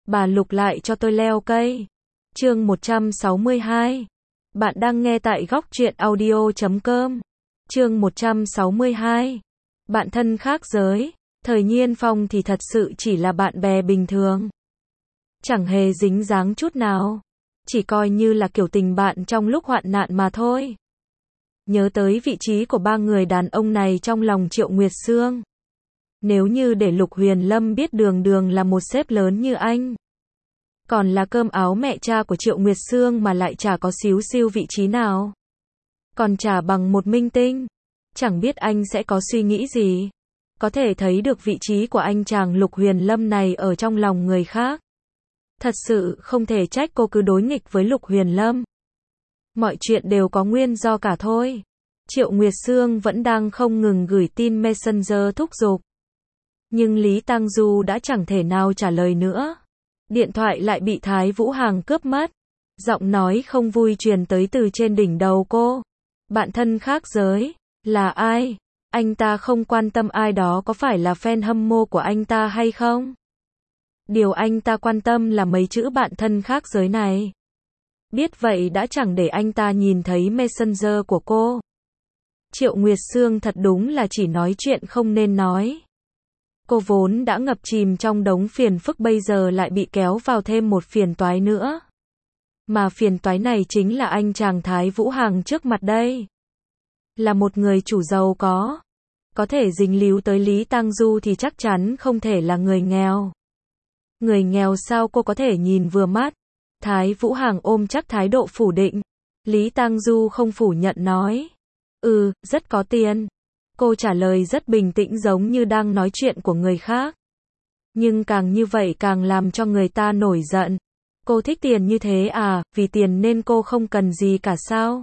Bà Lục lại cho tôi leo cây. Chương 162. Bạn đang nghe tại góc truyện audio.com. Chương 162. Bạn thân khác giới. Thời Nhiên Phong thì thật sự chỉ là bạn bè bình thường. Chẳng hề dính dáng chút nào. Chỉ coi như là kiểu tình bạn trong lúc hoạn nạn mà thôi. Nhớ tới vị trí của ba người đàn ông này trong lòng Triệu Nguyệt Sương. Nếu như để Lục Huyền Lâm biết Đường Đường là một sếp lớn như anh, còn là cơm áo mẹ cha của Triệu Nguyệt Sương mà lại chả có xíu xiu vị trí nào, còn chả bằng một minh tinh, chẳng biết anh sẽ có suy nghĩ gì. Có thể thấy được vị trí của anh chàng Lục Huyền Lâm này ở trong lòng người khác. Thật sự không thể trách cô cứ đối nghịch với Lục Huyền Lâm. Mọi chuyện đều có nguyên do cả thôi. Triệu Nguyệt Sương vẫn đang không ngừng gửi tin Messenger thúc giục. Nhưng Lý Tang Du đã chẳng thể nào trả lời nữa. Điện thoại lại bị Thái Vũ Hằng cướp mất. Giọng nói không vui truyền tới từ trên đỉnh đầu cô. Bạn thân khác giới, là ai? Anh ta không quan tâm ai đó có phải là fan hâm mộ của anh ta hay không? Điều anh ta quan tâm là mấy chữ bạn thân khác giới này. Biết vậy đã chẳng để anh ta nhìn thấy Messenger của cô. Triệu Nguyệt Sương thật đúng là chỉ nói chuyện không nên nói. Cô vốn đã ngập chìm trong đống phiền phức, bây giờ lại bị kéo vào thêm một phiền toái nữa. Mà phiền toái này chính là anh chàng Thái Vũ Hằng trước mặt đây. Là một người chủ giàu có thể dính líu tới Lý Tang Du thì chắc chắn không thể là người nghèo. Người nghèo sao cô có thể nhìn vừa mắt? Thái Vũ Hằng ôm chắc thái độ phủ định. Lý Tang Du không phủ nhận nói. Rất có tiền. Cô trả lời rất bình tĩnh giống như đang nói chuyện của người khác. Nhưng càng như vậy càng làm cho người ta nổi giận. Cô thích tiền như thế à, vì tiền nên cô không cần gì cả sao?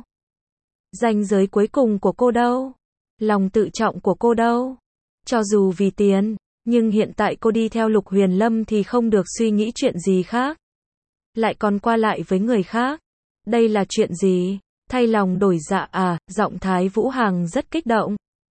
Ranh giới cuối cùng của cô đâu? Lòng tự trọng của cô đâu? Cho dù vì tiền, nhưng hiện tại cô đi theo Lục Huyền Lâm thì không được suy nghĩ chuyện gì khác. Lại còn qua lại với người khác. Đây là chuyện gì? Thay lòng đổi dạ à? Giọng Thái Vũ Hằng rất kích động.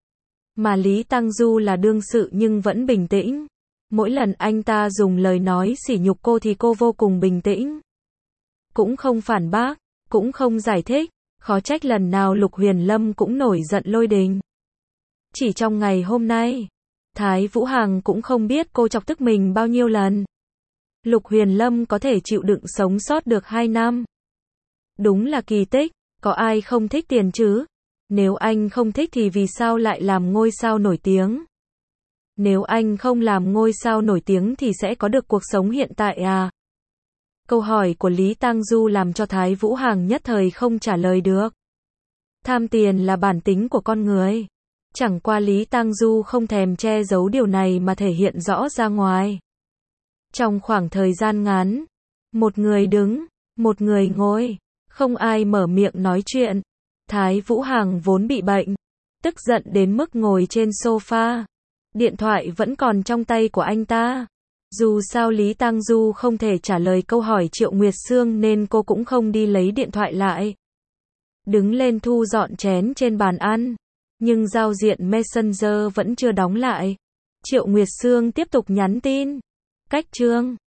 Mà Lý Tang Du là đương sự nhưng vẫn bình tĩnh. Mỗi lần anh ta dùng lời nói sỉ nhục cô thì cô vô cùng bình tĩnh. Cũng không phản bác, cũng không giải thích. Khó trách lần nào Lục Huyền Lâm cũng nổi giận lôi đình. Chỉ trong ngày hôm nay, Thái Vũ Hằng cũng không biết cô chọc tức mình bao nhiêu lần. Lục Huyền Lâm có thể chịu đựng sống sót được 2 năm. Đúng là kỳ tích, có ai không thích tiền chứ? Nếu anh không thích thì vì sao lại làm ngôi sao nổi tiếng? Nếu anh không làm ngôi sao nổi tiếng thì sẽ có được cuộc sống hiện tại à? Câu hỏi của Lý Tang Du làm cho Thái Vũ Hằng nhất thời không trả lời được. Tham tiền là bản tính của con người. Chẳng qua Lý Tang Du không thèm che giấu điều này mà thể hiện rõ ra ngoài. Trong khoảng thời gian ngắn, một người đứng, một người ngồi, không ai mở miệng nói chuyện. Thái Vũ Hằng vốn bị bệnh, tức giận đến mức ngồi trên sofa. Điện thoại vẫn còn trong tay của anh ta. Dù sao Lý Tang Du không thể trả lời câu hỏi Triệu Nguyệt Sương nên cô cũng không đi lấy điện thoại lại. Đứng lên thu dọn chén trên bàn ăn. Nhưng giao diện Messenger vẫn chưa đóng lại. Triệu Nguyệt Sương tiếp tục nhắn tin. Cách chương